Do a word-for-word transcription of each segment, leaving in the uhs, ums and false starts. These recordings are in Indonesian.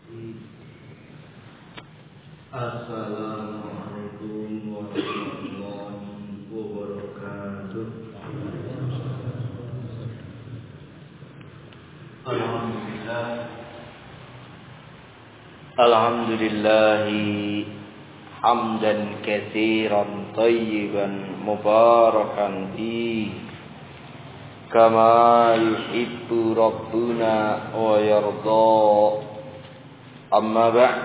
Assalamualaikum warahmatullahi wabarakatuh. Alhamdulillah. Alhamdulillahi hamdan katsiran thayyiban mubarakan fi kama yuhibbu rabbuna wa yarda. Amma ba'd.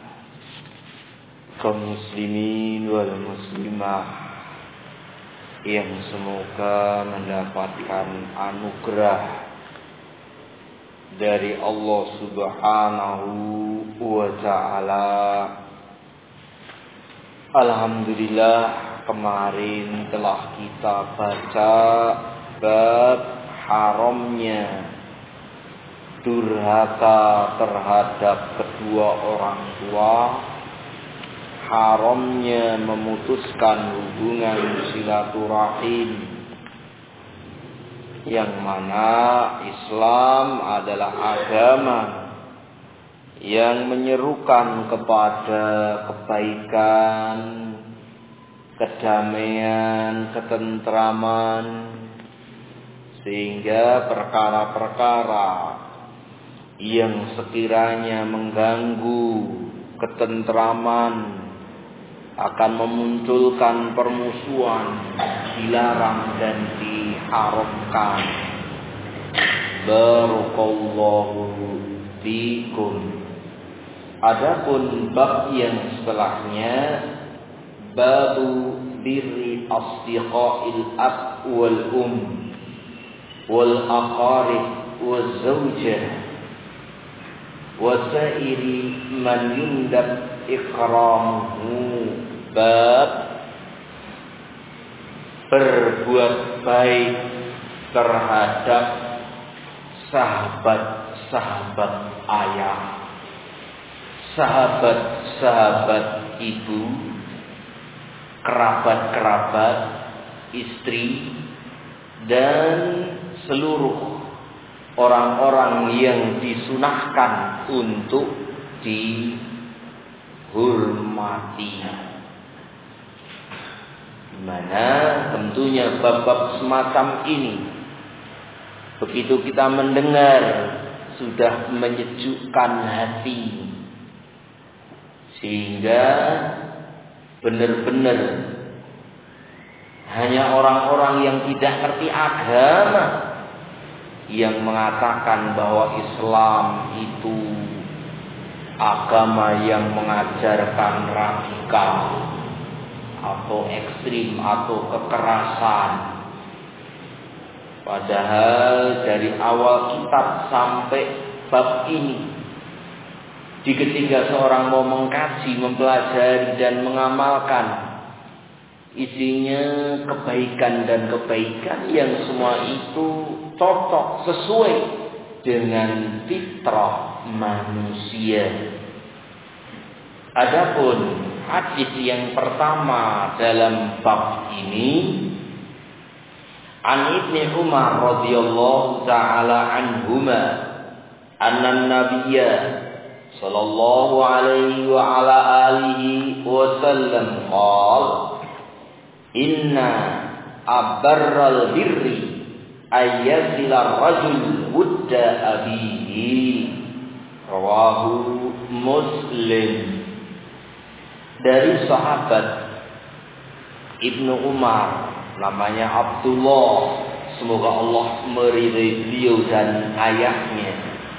Kaum muslimin wal muslimah yang semoga mendapatkan anugerah dari Allah Subhanahu wa ta'ala. Alhamdulillah, kemarin telah kita baca bab haramnya durhaka terhadap kedua orang tua, haramnya memutuskan hubungan silaturahim, yang mana Islam adalah agama yang menyerukan kepada kebaikan, kedamaian, ketentraman, sehingga perkara-perkara yang sekiranya mengganggu ketentraman akan memunculkan permusuhan, dilarang dan diharamkan. Barakallahu fikum. Adapun bab yang setelahnya, babu birri asdiqail ab wal um wal aqarib wal zawjah wa sa'iri man yundab ikramuhu. Bab berbuat baik terhadap sahabat-sahabat ayah, sahabat-sahabat ibu, kerabat-kerabat, istri, dan seluruh orang-orang yang disunahkan untuk dihormati. Dimana tentunya bab-bab semacam ini, begitu kita mendengar, sudah menyejukkan hati, sehingga benar-benar hanya orang-orang yang tidak ngerti agama yang mengatakan bahwa Islam itu agama yang mengajarkan radikal atau ekstrim atau kekerasan. Padahal dari awal kitab sampai bab ini, di ketika seorang mau mengkaji, mempelajari dan mengamalkan, isinya kebaikan dan kebaikan yang semua itu cocok sesuai dengan fitrah manusia. Adapun hadis yang pertama dalam bab ini, an Ibnu Umar radhiyallahu taala anhuma anna nabiyya sallallahu alaihi wa ala alihi wasallam qala inna abarral birri ayyazila rajul wudda abihi. Rawahu Muslim. Dari sahabat Ibnu Umar, namanya Abdullah, semoga Allah meridai beliau dan ayahnya,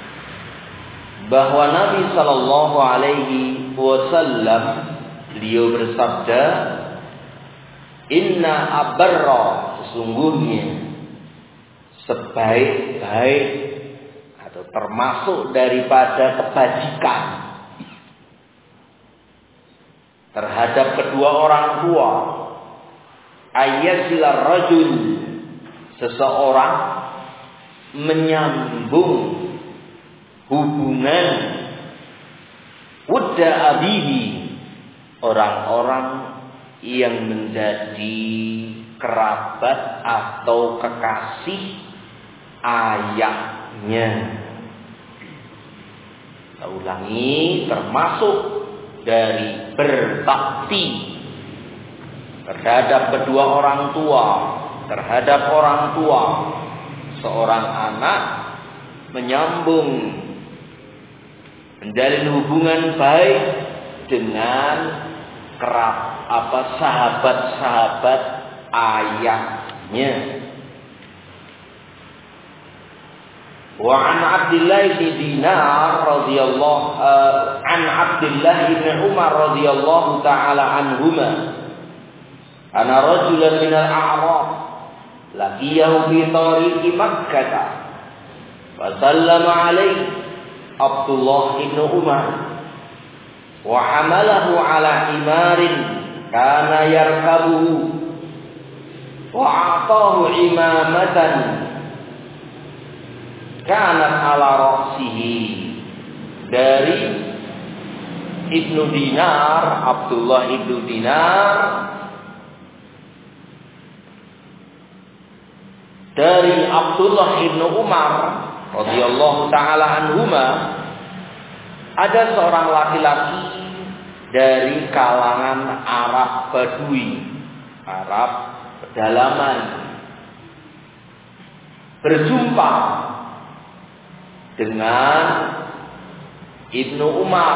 bahwa Nabi sallallahu alaihi wasallam beliau bersabda, inna abarra, sesungguhnya sebaik-baik atau termasuk daripada kebajikan terhadap kedua orang tua, ayyasilar rajul, seseorang menyambung hubungan wudda abihi, orang-orang yang menjadi kerabat atau kekasih ayahnya. Kita ulangi, termasuk dari berbakti terhadap kedua orang tua, terhadap orang tua. Seorang anak menyambung, menjalin hubungan baik dengan kerap apa sahabat-sahabat ayahnya. Wa an Abdullah bin Dinar radhiyallahu uh, an Abdullah bin Umar radhiyallahu taala anhuma ana rajulan min al-a'rab laqiyahu fi tariqi Makkah wa sallama alayhi Abdullah bin Umar wa hamalahu ala imarin kana yarkabuhu wa a'tahu imamatan kanat ala ra'sihi. Dari Ibnu Dinar, Abdullah Ibnu Dinar, dari Abdullah Ibnu Umar radhiyallahu taala anhuma, ada seorang laki-laki dari kalangan Arab Badui, Arab pedalaman, berjumpa dengan Ibnu Umar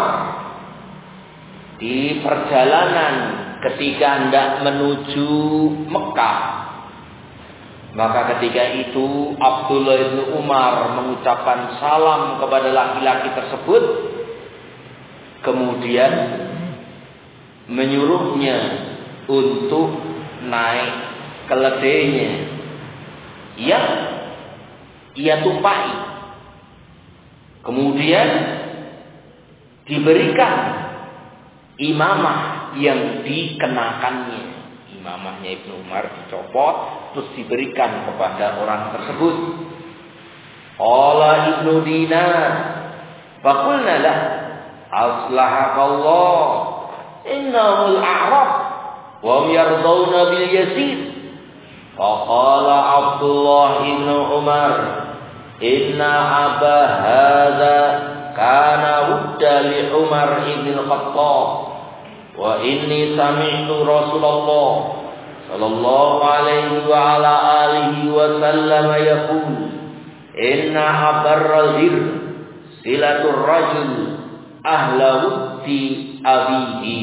di perjalanan ketika hendak menuju Mekah. Maka ketika itu Abdullah bin Umar mengucapkan salam kepada laki-laki tersebut, kemudian menyuruhnya untuk naik keledainya yang ia tumpahi. Kemudian diberikan imamah yang dikenakannya. Imamahnya Ibnu Umar dicopot, terus diberikan kepada orang tersebut. Qala Ibnu Dinar, faqulna lah, aslahakallah, innahul a'rab, wa hum yardawna bil yasir. Faqala Abdullah Ibnu Umar, inna aba hadza kana wudda li Umar ibn al-Khattab wa inni sami'tu Rasulullah sallallahu alaihi wa ala alihi wa sallam yaqul inna abarral bir silatur rajul ahla wuddi abihi.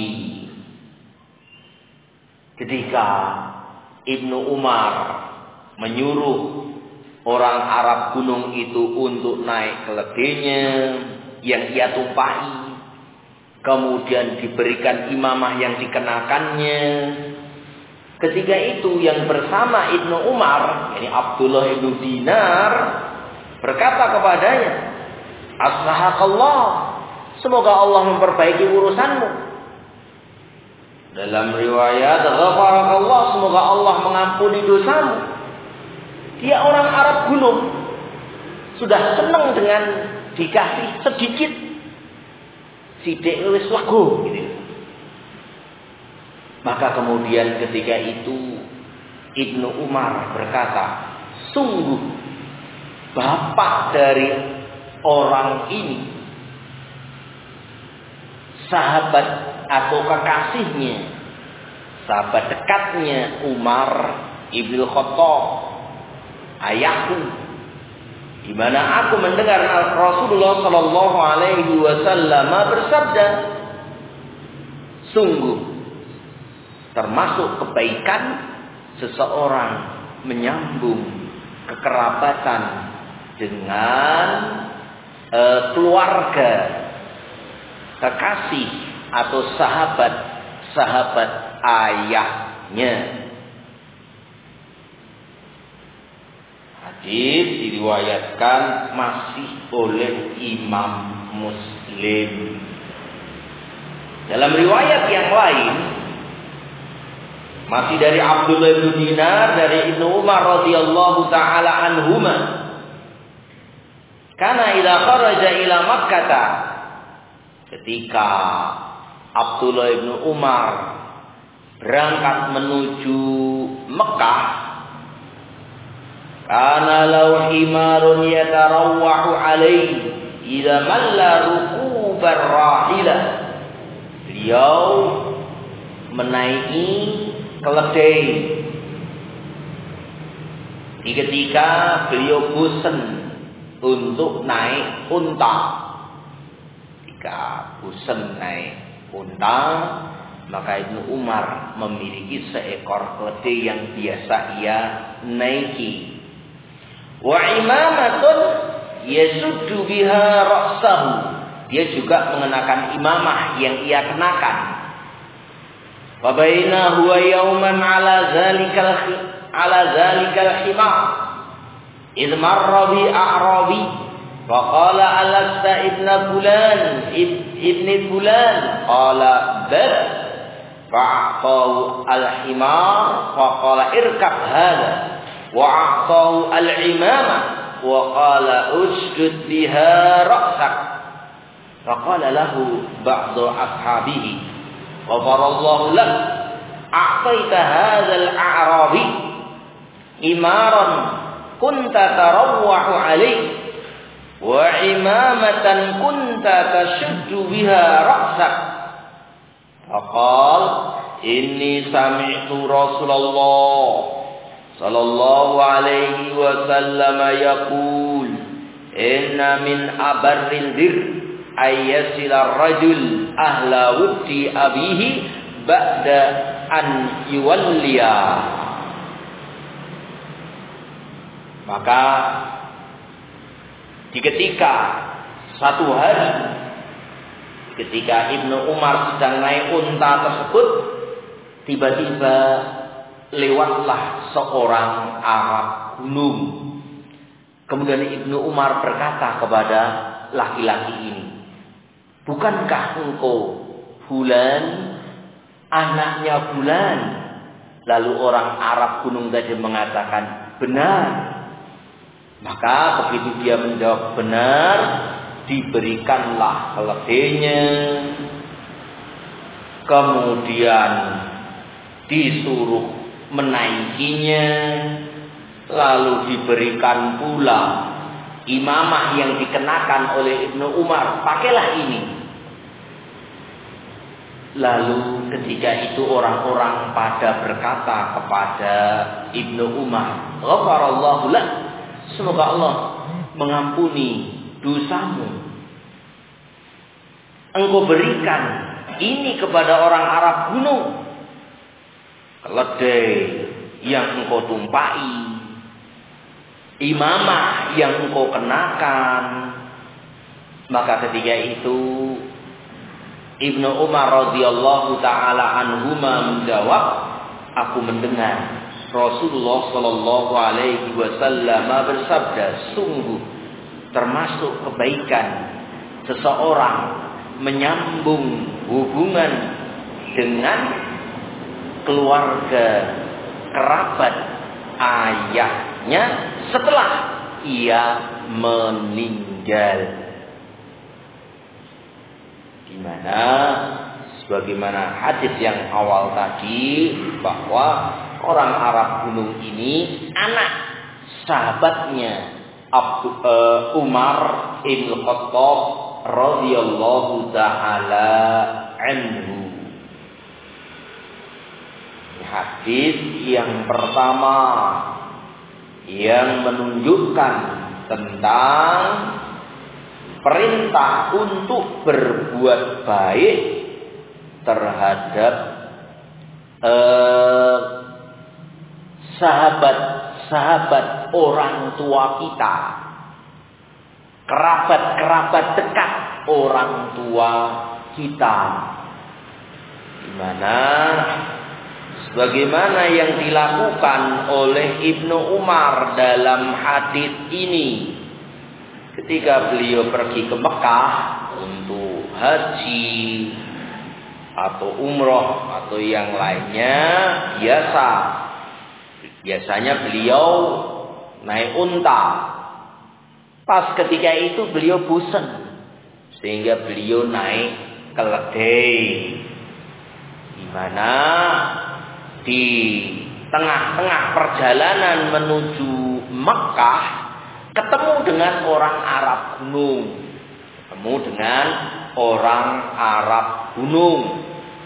Ketika Ibnu Umar menyuruh orang Arab gunung itu untuk naik keledainya yang ia tumpahi, kemudian diberikan imamah yang dikenakannya. Ketika itu yang bersama Ibnu Umar, yakni Abdullah ibnu Dinar, berkata kepadanya, aslahakallah, semoga Allah memperbaiki urusanmu. Dalam riwayat, ghafarakallah, semoga Allah mengampuni dosamu. Dia orang Arab gunung, sudah senang dengan dikasih sedikit, sidik wis lego gitu. Maka kemudian ketika itu Ibnu Umar berkata, sungguh bapak dari orang ini, sahabat atau kekasihnya, sahabat dekatnya Umar ibn Khattab, ayahku, di mana aku mendengar Rasulullah Shallallahu Alaihi Wasallam bersabda, sungguh termasuk kebaikan seseorang menyambung kekerabatan dengan e, keluarga, kekasih atau sahabat-sahabat ayahnya. Hadis diriwayatkan masih oleh Imam Muslim. Dalam riwayat yang lain masih dari Abdullah bin Dinar, dari Ibnu Umar radhiyallahu taala anhuma, kana idza kharaja ila Makkah, ketika Abdullah bin Umar berangkat menuju Mekah, kana lahu himarun yatarawwahu alaihi idza malla ruku rahilah. Beliau menaiki keledai. Ketika beliau bosan untuk naik unta. Ketika bosan naik unta, maka Ibnu Umar memiliki seekor keledai yang biasa ia naiki. Wa imamatun yasuddu biha ra'sahu. Dia juga mengenakan imamah yang ia kenakan. Wa baina huwa yawman ala zalikal ala zalikal himar. Idh marra bi a'rabi fa qala alasta ibna fulan ibni fulan qala bal fa'atahu al-himar fa qala irkab hadha wa a'tahu al-imama wa qala usjud biha ra'sak fa qala lahu ba'du ashabihi ghafarallahu lak a'taita hadha al-a'rabi imaran kunta tarawwahu alayhi wa imamatan kunta tashuddu biha ra'sak. Faqal inni sami'tu Rasulullah sallallahu alaihi wasallam yaqul inna min abarril bir ayyasila rajul ahla wuddi abihi ba'da an yuwalliya. Maka di ketika satu hari ketika Ibnu Umar sedang naik unta tersebut, tiba-tiba lewatlah seorang Arab gunung. Kemudian Ibnu Umar berkata kepada laki-laki ini, bukankah engkau Fulan, anaknya Fulan? Lalu orang Arab gunung tadi mengatakan, benar. Maka begitu dia menjawab benar, diberikanlah keledainya, kemudian disuruh menaikinya, lalu diberikan pula imamah yang dikenakan oleh Ibnu Umar, pakailah ini. Lalu ketika itu orang-orang pada berkata kepada Ibnu Umar, ghafarallahu lak, semoga Allah mengampuni dosamu. Engkau berikan ini kepada orang Arab gunung, keledai yang engkau tumpai, imamah yang engkau kenakan. Maka ketika itu Ibnu Umar radhiyallahu taala anhuma menjawab, aku mendengar Rasulullah sallallahu alaihi wasallam bersabda, sungguh termasuk kebaikan seseorang menyambung hubungan dengan keluarga kerabat ayahnya setelah ia meninggal. Di mana sebagaimana hadis yang awal tadi bahwa orang Arab gunung ini anak sahabatnya Abdu, uh, Umar ibn Khattab radhiyallahu taala anhu. Hadis yang pertama yang menunjukkan tentang perintah untuk berbuat baik terhadap uh, sahabat-sahabat orang tua kita, kerabat-kerabat dekat orang tua kita, di mana sebagaimana yang dilakukan oleh Ibnu Umar dalam hadis ini ketika beliau pergi ke Mekah untuk haji atau umroh atau yang lainnya, biasa biasanya beliau naik unta. Pas ketika itu beliau bosan sehingga beliau naik keledai, di mana di tengah-tengah perjalanan menuju Mekah ketemu dengan orang Arab gunung, ketemu dengan orang Arab gunung.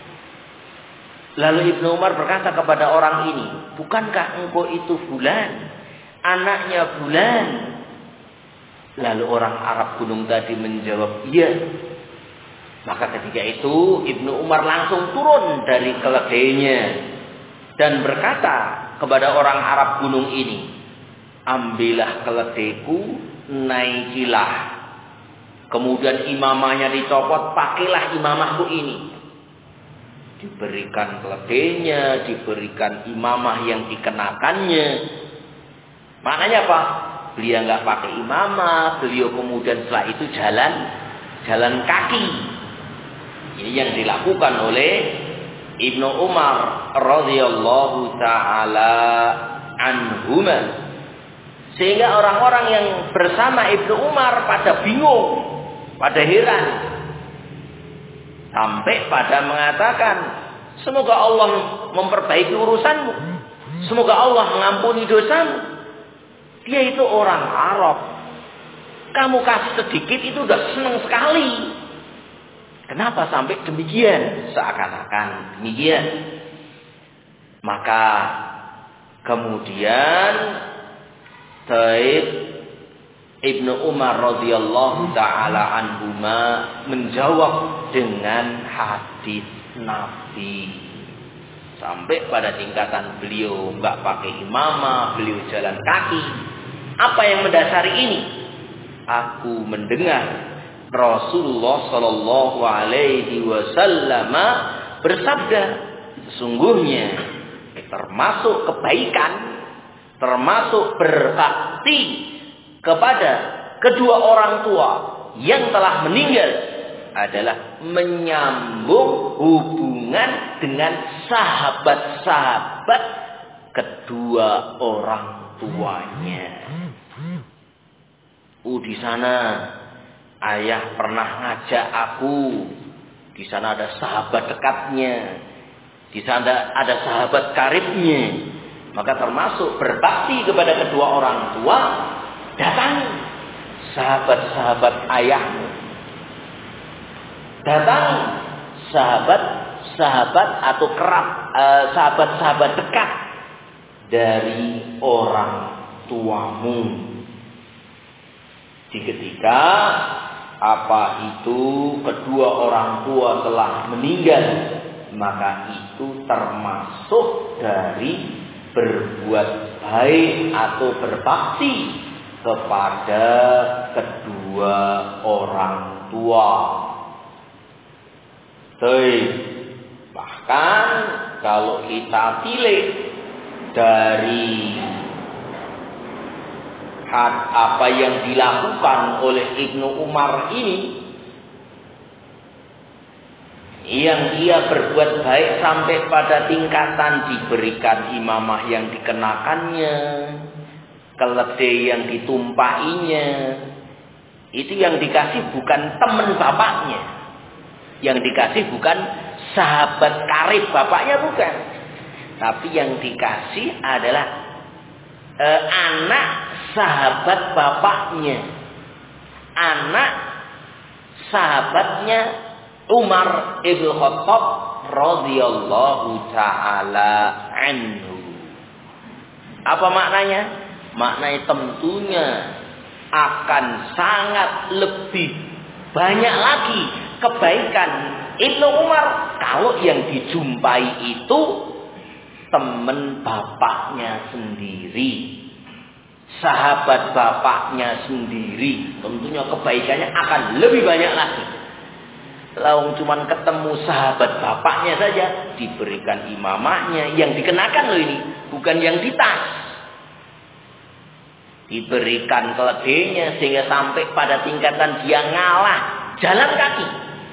Lalu Ibnu Umar berkata kepada orang ini, bukankah engkau itu Fulan, anaknya Fulan? Lalu orang Arab gunung tadi menjawab, iya. Maka ketika itu Ibnu Umar langsung turun dari keledainya dan berkata kepada orang Arab gunung ini, ambillah keledaiku, naikilah. Kemudian imamahnya dicopot, pakailah imamahku ini. Diberikan keledainya, diberikan imamah yang dikenakannya. Maknanya apa? Beliau nggak pakai imamah, beliau kemudian setelah itu jalan, jalan kaki. Ini yang dilakukan oleh Ibnu Umar radhiyallahu taala anhuma. Sehingga orang-orang yang bersama Ibnu Umar pada bingung, pada heran. Sampai pada mengatakan, semoga Allah memperbaiki urusanmu. Semoga Allah mengampuni dosamu. Dia itu orang Arab. Kamu kasih sedikit itu udah senang sekali. Kenapa sampai demikian? Seakan-akan demikian. Maka kemudian Taib Ibnu Umar radhiyallahu taala anhuma menjawab dengan hadis Nabi. Sampai pada tingkatan beliau enggak pakai imamah, beliau jalan kaki. Apa yang mendasari ini? Aku mendengar Rasulullah sallallahu alaihi wasallam bersabda, sesungguhnya termasuk kebaikan, termasuk berbakti kepada kedua orang tua yang telah meninggal adalah menyambung hubungan dengan sahabat-sahabat kedua orang tuanya. Uh, di sana ayah pernah ngajak aku. Di sana ada sahabat dekatnya. Di sana ada sahabat karibnya. Maka termasuk berbakti kepada kedua orang tua, datang sahabat-sahabat ayahmu. Datang sahabat-sahabat atau kerap eh, sahabat-sahabat dekat dari orang tuamu. Di ketika apa itu kedua orang tua telah meninggal, maka itu termasuk dari berbuat baik atau berbakti kepada kedua orang tua. Baik. Bahkan kalau kita pilih dari apa yang dilakukan oleh Ibnu Umar ini, yang dia berbuat baik sampai pada tingkatan diberikan imamah yang dikenakannya, keledai yang ditumpahinya, itu yang dikasih bukan teman bapaknya, yang dikasih bukan sahabat karib bapaknya, bukan, tapi yang dikasih adalah eh, anak sahabat bapaknya, anak sahabatnya Umar ibn Khattab radhiyallahu taala anhu. Apa maknanya? Maknanya tentunya akan sangat lebih banyak lagi kebaikan Ibnu Umar kalau yang dijumpai itu teman bapaknya sendiri, sahabat bapaknya sendiri. Tentunya kebaikannya akan lebih banyak lagi. Laung cuman ketemu sahabat bapaknya saja, diberikan imamahnya yang dikenakan loh ini, bukan yang di tas. Diberikan keledainya sehingga sampai pada tingkatan dia ngalah jalan kaki.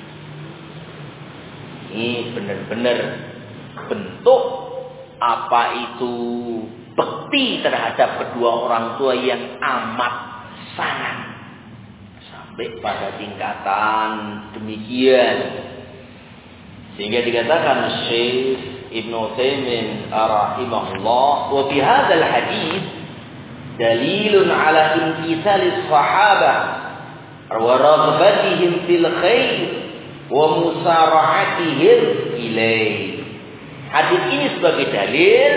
Ini benar-benar bentuk apa itu bekti terhadap kedua orang tua yang amat sangat. Sampai pada tingkatan demikian. Sehingga dikatakan Syekh Ibnu Utsaimin rahimahullah, wa fi hadzal hadis dalilun ala imtithali sahabah wa raghbatihim fil khair wa musara'atihim ilaih. Hadis ini sebagai dalil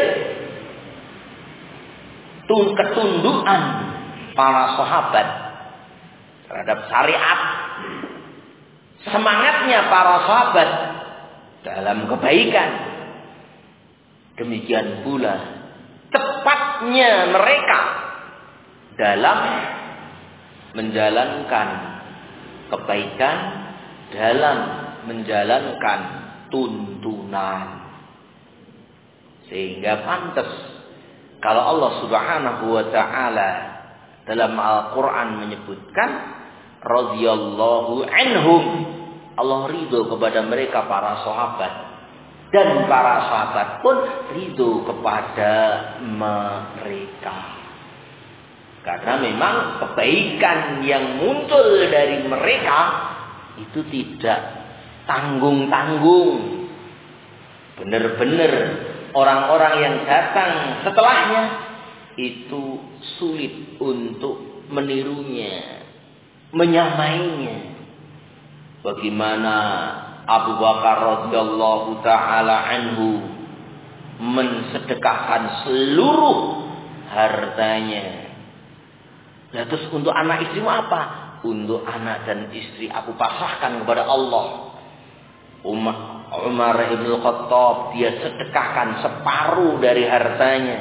ketundukan para sahabat terhadap syariat, semangatnya para sahabat dalam kebaikan. Demikian pula tepatnya mereka dalam menjalankan kebaikan, dalam menjalankan tuntunan. Sehingga pantas kalau Allah Subhanahu wa taala dalam Al-Qur'an menyebutkan radhiyallahu anhum, Allah ridho kepada mereka para sahabat, dan para sahabat pun ridho kepada mereka. Karena memang kebaikan yang muncul dari mereka itu tidak tanggung-tanggung. Benar-benar orang-orang yang datang setelahnya itu sulit untuk menirunya, menyamainya. Bagaimana Abu Bakar radhiyallahu taala anhu mensedekahkan seluruh hartanya. Nah, terus untuk anak istrimu apa? Untuk anak dan istri aku pasrahkan kepada Allah. Umar Umar ibn Khattab dia sedekahkan separuh dari hartanya.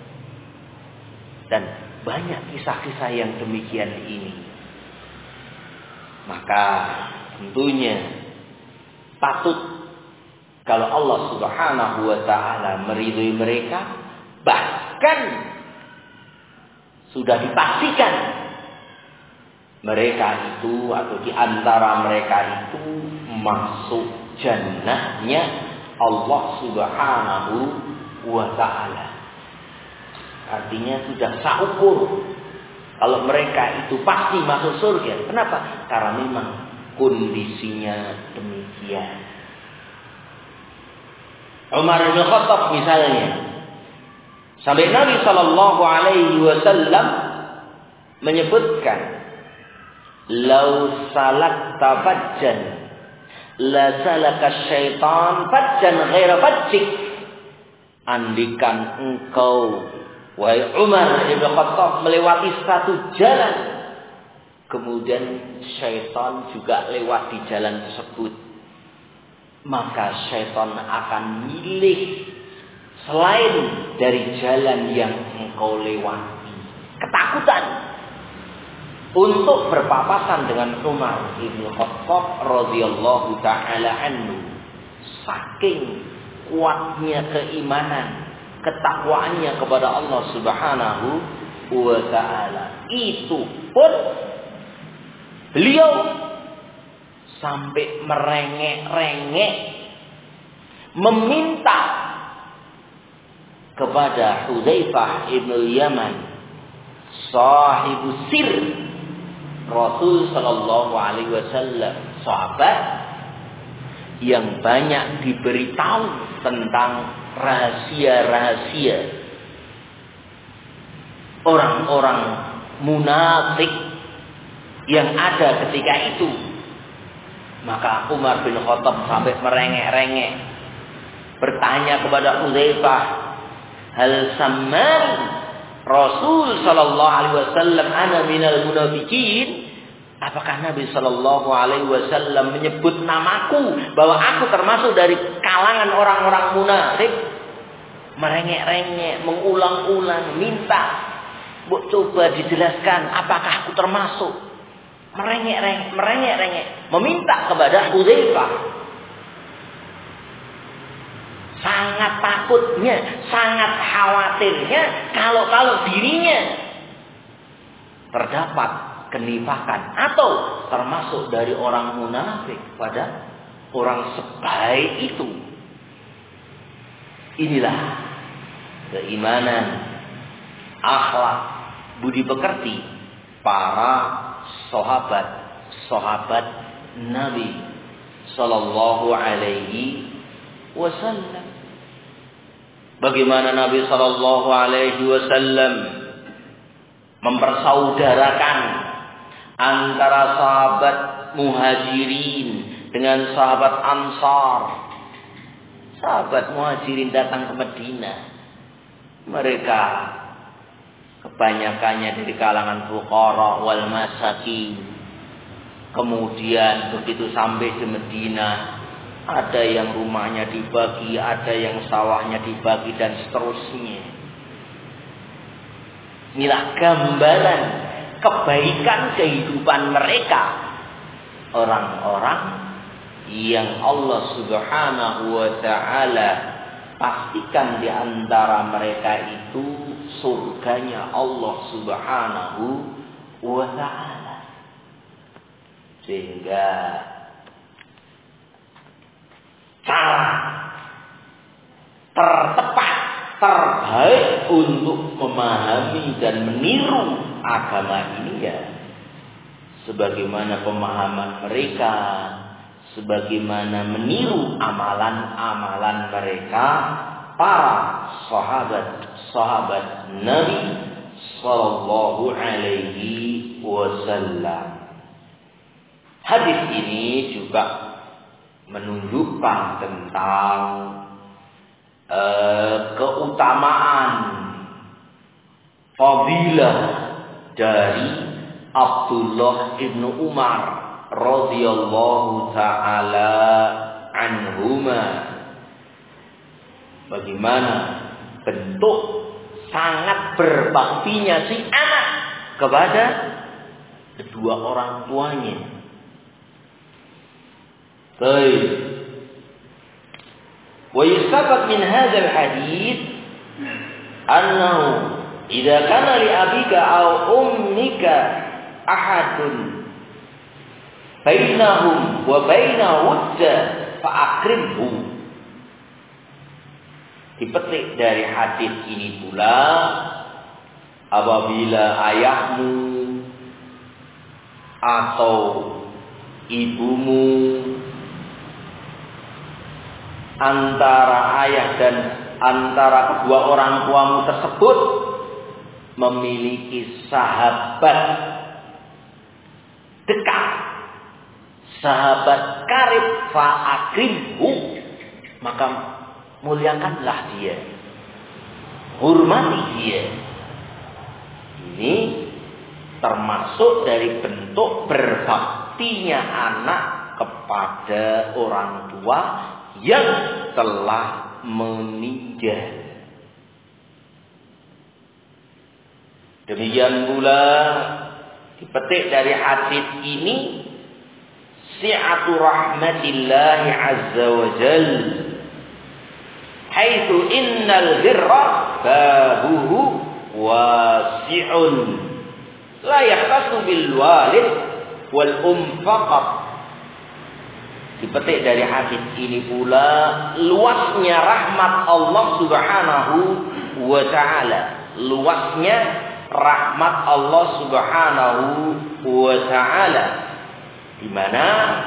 Dan banyak kisah-kisah yang demikian ini. Maka tentunya patut kalau Allah Subhanahu wa taala meridhoi mereka, bahkan sudah dipastikan mereka itu atau di antara mereka itu masuk jannahnya Allah Subhanahu wa taala. Artinya sudah saukur kalau mereka itu pasti masuk surga. Kenapa? Karena memang kondisinya demikian. Umar bin Khattab misalnya, sampai Nabi sallallahu alaihi wasallam menyebutkan, "Lau salakta fajjan la salaka syaitan fajjan ghaira fajjik." Andikan engkau wahai Umar bin Khattab melewati satu jalan, kemudian syaitan juga lewat di jalan tersebut, maka syaitan akan milih selain dari jalan yang engkau lewati. Ketakutan untuk berpapasan dengan Umar bin Khattab radhiyallahu taala anhu. Saking kuatnya keimanan, ketakwaannya kepada Allah Subhanahu wa taala. Itu pun beliau sampai merengek-rengek meminta kepada Hudzaifah ibn Yaman, sahibu sir Rasul sallallahu alaihi wasallam, sahabat yang banyak diberitahu tentang rahasia-rahasia orang-orang munafik yang ada ketika itu. Maka Umar bin Khattab sampai merengek-rengek bertanya kepada Hudzaifah, "Hal samman Rasul sallallahu alaihi wasallam ana minal munafiqin?" Apakah Nabi sallallahu alaihi wasallam menyebut namaku bahwa aku termasuk dari kalangan orang-orang munafik? Merengek-rengek, mengulang-ulang, minta, "Bu, coba dijelaskan apakah aku termasuk?" Merengek-rengek, merengek-rengek, meminta kepada Hudzaifah. Sangat takutnya, sangat khawatirnya kalau-kalau dirinya terdapat kenifakan atau termasuk dari orang munafik pada orang sebaik itu. Inilah keimanan, akhlak, budi pekerti para sahabat-sahabat Nabi sallallahu alaihi wasallam. Bagaimana Nabi sallallahu alaihi wasallam mempersaudarakan antara sahabat muhajirin dengan sahabat Ansar, sahabat Muhajirin datang ke Madinah. Mereka kebanyakannya dari kalangan fuqara wal masakin. Kemudian begitu sampai di Madinah, ada yang rumahnya dibagi, ada yang sawahnya dibagi, dan seterusnya. Inilah gambaran kebaikan kehidupan mereka, orang-orang yang Allah Subhanahu wa ta'ala pastikan di antara mereka itu surganya Allah Subhanahu wa ta'ala. Sehingga cara tertepat, terbaik untuk memahami dan meniru agama ini ya sebagaimana pemahaman mereka, sebagaimana meniru amalan-amalan mereka para sahabat-sahabat Nabi sallallahu alaihi wasallam. Hadis ini juga menunjukkan tentang uh, keutamaan fadilah dari Abdullah ibnu Umar radhiyallahu ta'ala anhuma. Bagaimana bentuk sangat berbaktinya si anak kepada kedua orang tuanya. Baik. Wa yustabat min hadzal hadits annahu idza kana li abika aw ummika ahadun bainahum wa baina wudda fa'akrimhu. Dipetik dari hadis ini pula, apabila ayahmu atau ibumu, antara ayah dan antara kedua orang tuamu tersebut memiliki sahabat dekat, sahabat karib, fa'akrimhu, maka muliakanlah dia, hormati dia. Ini termasuk dari bentuk berbaktinya anak kepada orang tua yang telah meninggal. Demikian pula dipetik dari hadis ini si'atu rahmatillahi azza wa jalla, haitsu innal birra babuhu wasi'un la yahtasu bil walid wal um faqat. Dipetik dari hadis ini pula luasnya rahmat Allah Subhanahu wa ta'ala, luasnya rahmat Allah Subhanahu wa ta'ala, di mana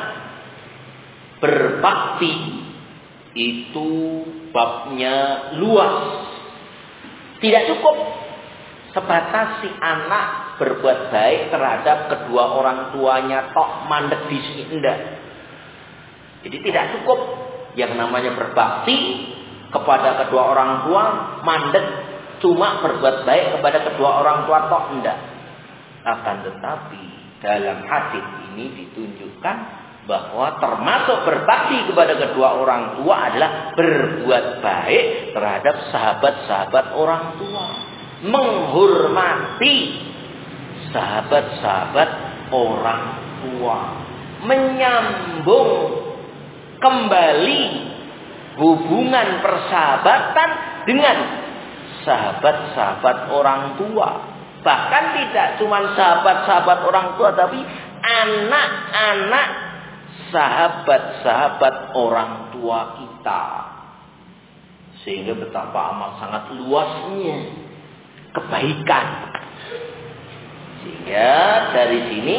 berbakti itu babnya luas. Tidak cukup sebatas si anak berbuat baik terhadap kedua orang tuanya tok mandek di sini, enggak. Jadi tidak cukup yang namanya berbakti kepada kedua orang tua mandek cuma berbuat baik kepada kedua orang tua tok, enggak. Akan tetapi dalam hadis ini ditunjukkan bahwa termasuk berbakti kepada kedua orang tua adalah berbuat baik terhadap sahabat-sahabat orang tua, menghormati sahabat-sahabat orang tua, menyambung kembali hubungan persahabatan dengan sahabat-sahabat orang tua. Bahkan tidak cuma sahabat-sahabat orang tua, tapi anak-anak sahabat-sahabat orang tua kita. Sehingga betapa amat sangat luasnya kebaikan. Sehingga dari sini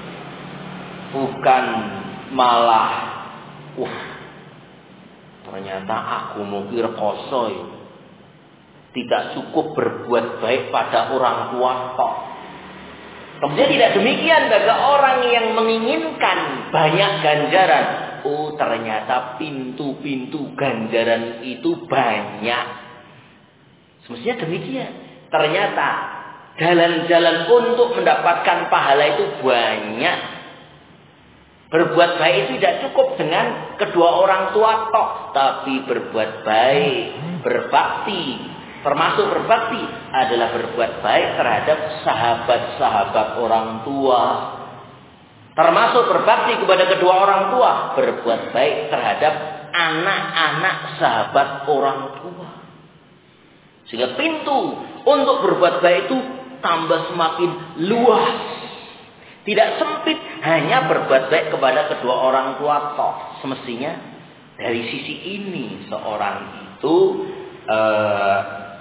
bukan malah wah ternyata aku mau rekoso, tidak cukup berbuat baik pada orang tua tok. Kemudian tidak demikian bagi orang yang menginginkan banyak ganjaran. oh ternyata pintu-pintu ganjaran itu banyak. Semestinya demikian. Ternyata jalan-jalan untuk mendapatkan pahala itu banyak. Berbuat baik itu tidak cukup dengan kedua orang tua tok, tapi berbuat baik, berbakti, termasuk berbakti adalah berbuat baik terhadap sahabat-sahabat orang tua. Termasuk berbakti kepada kedua orang tua, berbuat baik terhadap anak-anak sahabat orang tua. Sehingga pintu untuk berbuat baik itu tambah semakin luas. Tidak sempit hanya berbuat baik kepada kedua orang tua toh. Semestinya dari sisi ini seorang itu uh,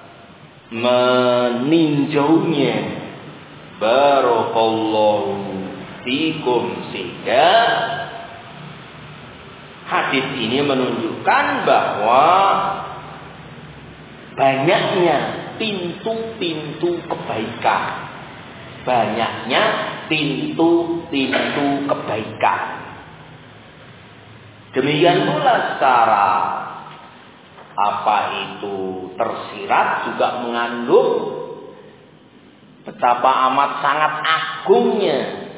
meninjaunya. Barakallahu fikum. Sehingga hadis ini menunjukkan bahwa banyaknya pintu-pintu kebaikan. Banyaknya pintu-pintu kebaikan. Demikian pula secara apa itu tersirat juga mengandung betapa amat sangat agungnya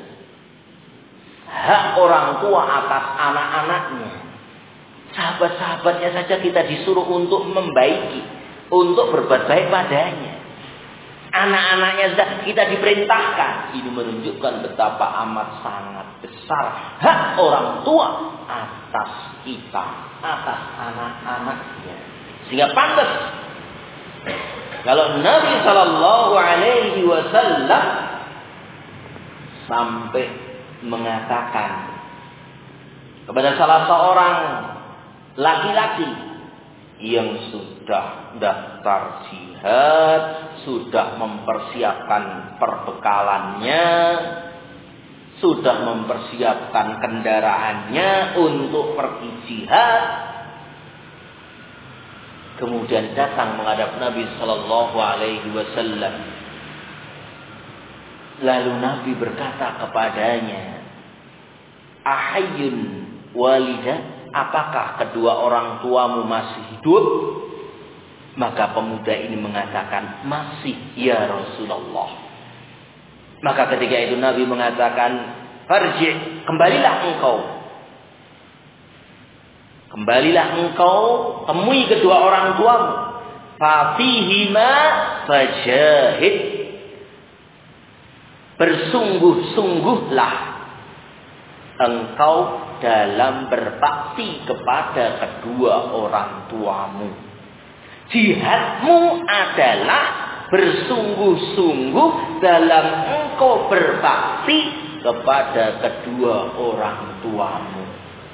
hak orang tua atas anak-anaknya. Sahabat-sahabatnya saja kita disuruh untuk membaiki, untuk berbuat baik padanya. Anak-anaknya sudah kita diperintahkan. Ini menunjukkan betapa amat sangat besar hak orang tua atas kita, atas anak-anaknya. Sehingga pantas kalau Nabi Shallallahu Alaihi Wasallam sampai mengatakan kepada salah seorang laki-laki yang sudah daftar jihad, sudah mempersiapkan perbekalannya, sudah mempersiapkan kendaraannya untuk pergi jihad, kemudian datang menghadap Nabi Sallallahu Alaihi Wasallam. Lalu Nabi berkata kepadanya, Ahayyun walidah, apakah kedua orang tuamu masih hidup? Maka pemuda ini mengatakan, masih ya Rasulullah. Maka ketika itu Nabi mengatakan, farji', kembalilah engkau. Kembalilah engkau, temui kedua orang tuamu. Fatihima fajahid. Bersungguh-sungguhlah engkau dalam berbakti kepada kedua orang tuamu. Jihadmu adalah bersungguh-sungguh dalam engkau berbakti kepada kedua orang tuamu.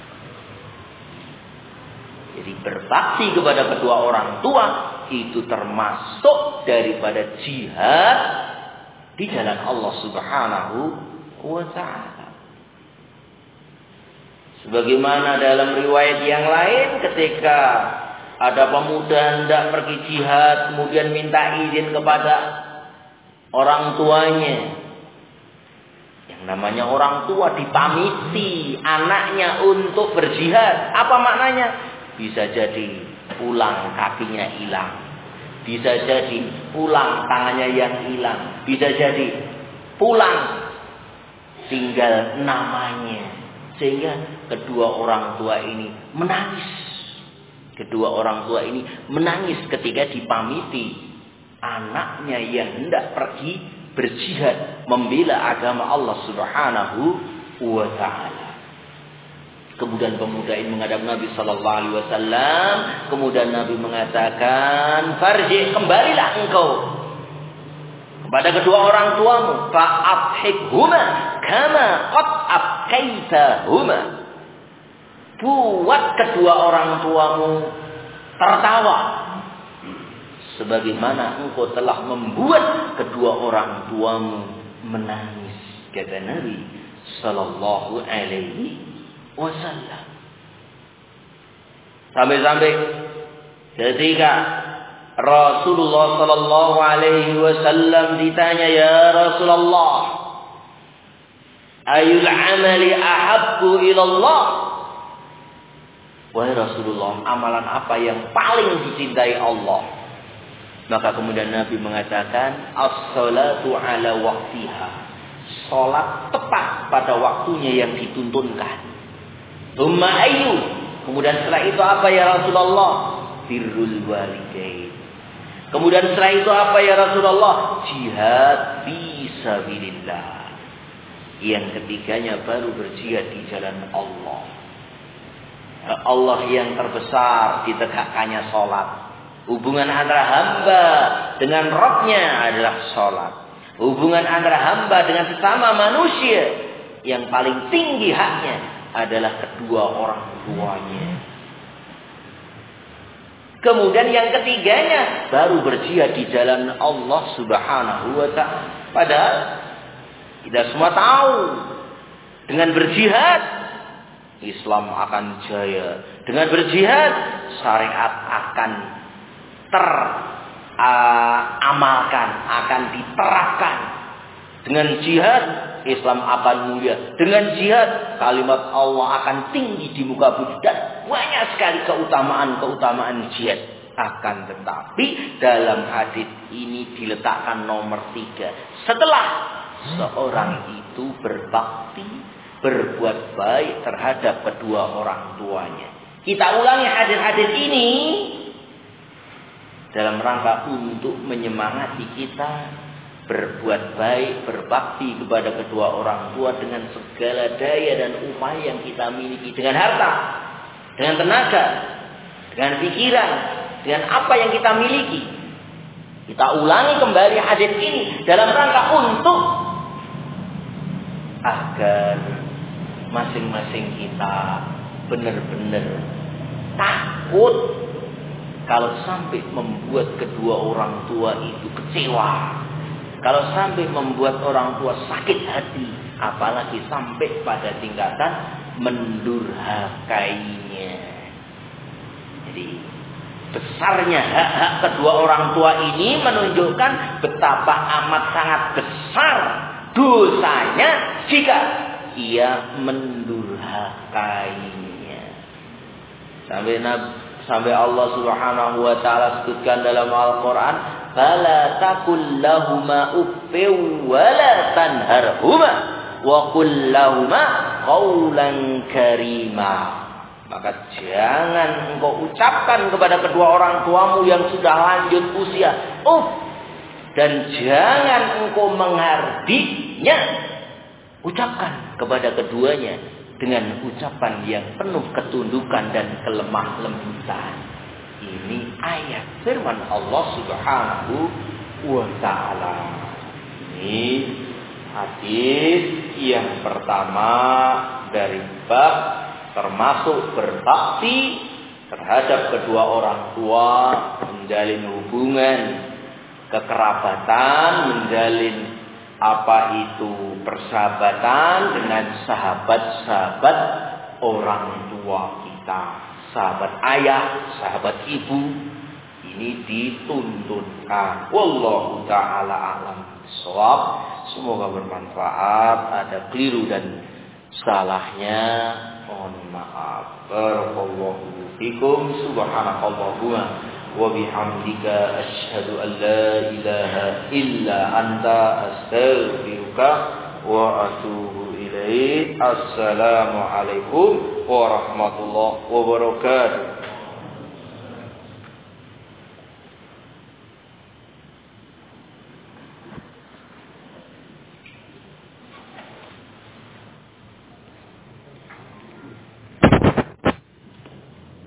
Jadi berbakti kepada kedua orang tua itu termasuk daripada jihad di jalan Allah Subhanahu wa ta'ala. Sebagaimana dalam riwayat yang lain ketika ada pemuda hendak pergi jihad kemudian minta izin kepada orang tuanya. Yang namanya orang tua dipamiti anaknya untuk berjihad. Apa maknanya? Bisa jadi pulang kakinya hilang. Bisa jadi pulang tangannya yang hilang. Bisa jadi pulang tinggal namanya. Sehingga kedua orang tua ini menangis. Kedua orang tua ini menangis ketika dipamiti anaknya yang hendak pergi berjihad membela agama Allah Subhanahu wa ta'ala. Kemudian pemuda ini menghadap Nabi Sallallahu Alaihi Wasallam. Kemudian Nabi mengatakan, farji', kembalilah engkau kepada kedua orang tuamu. Fa'abhikhuma kama qad abkaitahuma. Buat kedua orang tuamu tertawa sebagaimana engkau telah membuat kedua orang tuamu menangis, kata Nabi Sallallahu Alaihi Wasallam. Sampai-sampai ketika Rasulullah Sallallahu Alaihi Wasallam ditanya, ya Rasulullah, ayul amali ahabbu ilallah? Wahai Rasulullah, amalan apa yang paling dicintai Allah? Maka kemudian Nabi mengatakan, as-salatu ala waqtiha. Salat tepat pada waktunya yang dituntunkan. Tsumma ayyu? Kemudian setelah itu apa ya Rasulullah? Birrul walidain. Kemudian setelah itu apa ya Rasulullah? Jihad fisabilillah. Yang ketiganya baru berjihad di jalan Allah. Allah yang terbesar ditegakkannya sholat. Hubungan antara hamba dengan Rabb-nya adalah sholat. Hubungan antara hamba dengan sesama manusia yang paling tinggi haknya adalah kedua orang tuanya. Kemudian yang ketiganya baru berjihad di jalan Allah Subhanahu wa ta'ala. Padahal kita semua tahu dengan berjihad Islam akan jaya. Dengan berjihad syariat akan teramalkan, akan diterapkan. Dengan jihad Islam akan mulia. Dengan jihad kalimat Allah akan tinggi di muka bumi. Dan banyak sekali keutamaan-keutamaan jihad. Akan tetapi dalam hadis ini diletakkan nomor tiga. Setelah seorang itu berbakti, berbuat baik terhadap kedua orang tuanya. Kita ulangi hadis-hadis ini dalam rangka untuk menyemangati kita berbuat baik, berbakti kepada kedua orang tua dengan segala daya dan upaya yang kita miliki, dengan harta, dengan tenaga, dengan pikiran, dengan apa yang kita miliki. Kita ulangi kembali hadis ini dalam rangka untuk agar masing-masing kita benar-benar takut kalau sampai membuat kedua orang tua itu kecewa. Kalau sampai membuat orang tua sakit hati. Apalagi sampai pada tingkatan mendurhakainya. Jadi besarnya hak-hak kedua orang tua ini menunjukkan betapa amat sangat besar dosanya jika ia mendurhakainya. Sampai sampai Allah Subhanahu wa taala sebutkan dalam Al-Qur'an, "Fala taqul lahumā uffin wa la tanharhumā wa qul lahumā qawlan karīmā." Maka jangan engkau ucapkan kepada kedua orang tuamu yang sudah lanjut usia, uff, dan jangan engkau menghardiknya. Ucapkan kepada keduanya dengan ucapan yang penuh ketundukan dan kelemah lembutan. Ini ayat firman Allah Subhanahu wa ta'ala. Ini hadis yang pertama dari bab termasuk berbakti terhadap kedua orang tua, menjalin hubungan kekerabatan, menjalin apa itu persahabatan dengan sahabat-sahabat orang tua kita, sahabat ayah, sahabat ibu. Ini dituntunkan. Wallahu ta'ala a'lam bishawab. Semoga bermanfaat. Ada keliru dan salahnya mohon maaf. Barakallahu fikum. Subhanakallahumma wa bihamdika asyhadu an la ilaha illa anta astaghfiruka wa atubu ilaik. Assalamu alaikum warahmatullahi wabarakatuh.